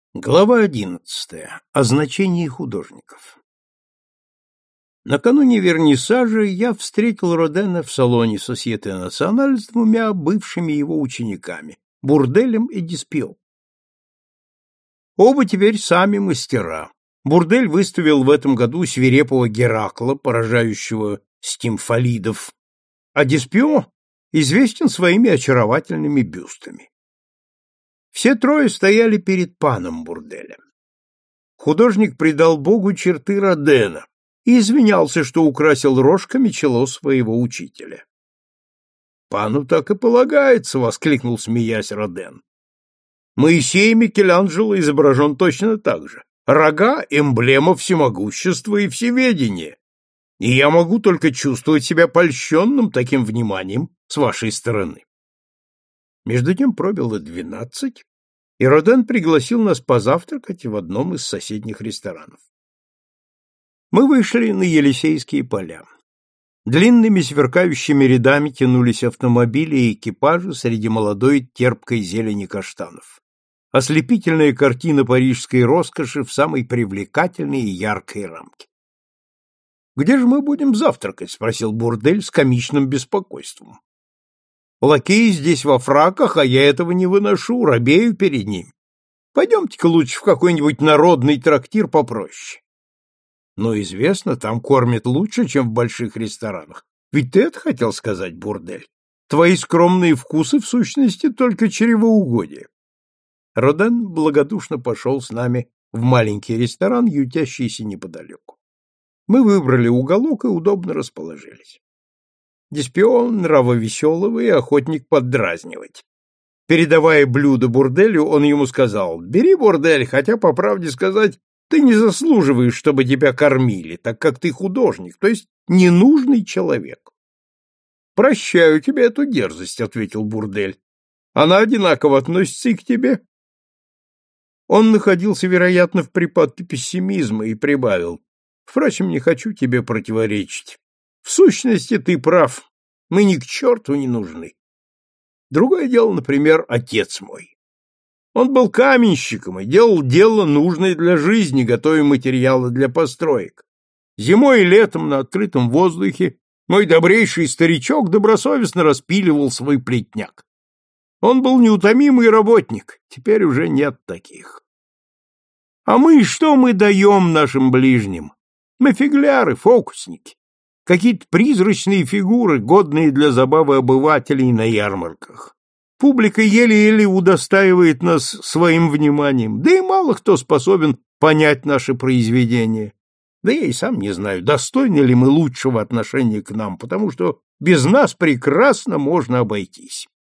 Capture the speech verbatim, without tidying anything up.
Глава одиннадцатая. О значении художников. Накануне вернисажа я встретил Родена в салоне Société Nationale с двумя бывшими его учениками — Бурделем и Деспио. Оба теперь сами мастера. Бурдель выставил в этом году свирепого Геракла, поражающего стимфалидов, а Деспио известен своими очаровательными бюстами. Все трое стояли перед паном Бурделем. Художник придал Богу черты Родена и извинялся, что украсил рожками чело своего учителя. «Пану так и полагается!» — воскликнул, смеясь, Роден. «Моисей Микеланджело изображен точно так же. Рога — эмблема всемогущества и всеведения. И я могу только чувствовать себя польщенным таким вниманием с вашей стороны». Между тем пробило двенадцать, и Роден пригласил нас позавтракать в одном из соседних ресторанов. Мы вышли на Елисейские поля. Длинными сверкающими рядами тянулись автомобили и экипажи среди молодой терпкой зелени каштанов. Ослепительная картина парижской роскоши в самой привлекательной и яркой рамке. «Где же мы будем завтракать?» — спросил Бурдель с комичным беспокойством. «Лакеи здесь во фраках, а я этого не выношу, робею перед ним. Пойдемте-ка лучше в какой-нибудь народный трактир попроще». «Но известно, там кормят лучше, чем в больших ресторанах. Ведь ты это хотел сказать, Бурдель? Твои скромные вкусы, в сущности, только чревоугодие». Роден благодушно пошел с нами в маленький ресторан, ютящийся неподалеку. Мы выбрали уголок и удобно расположились. Деспио нравовеселого и охотник поддразнивать. Передавая блюдо Бурделю, он ему сказал: «Бери, Бурдель, хотя, по правде сказать, ты не заслуживаешь, чтобы тебя кормили, так как ты художник, то есть ненужный человек». «Прощаю тебе эту дерзость», — ответил Бурдель. «Она одинаково относится и к тебе». Он находился, вероятно, в припадке пессимизма и прибавил: «Впрочем, не хочу тебе противоречить. В сущности, ты прав, мы ни к черту не нужны. Другое дело, например, отец мой. Он был каменщиком и делал дело, нужное для жизни, готовя материалы для построек. Зимой и летом на открытом воздухе мой добрейший старичок добросовестно распиливал свой плетняк. Он был неутомимый работник, теперь уже нет таких. А мы что мы даем нашим ближним? Мы фигляры, фокусники. Какие-то призрачные фигуры, годные для забавы обывателей на ярмарках. Публика еле-еле удостаивает нас своим вниманием, да и мало кто способен понять наше произведение. Да я и сам не знаю, достойны ли мы лучшего отношения к нам, потому что без нас прекрасно можно обойтись.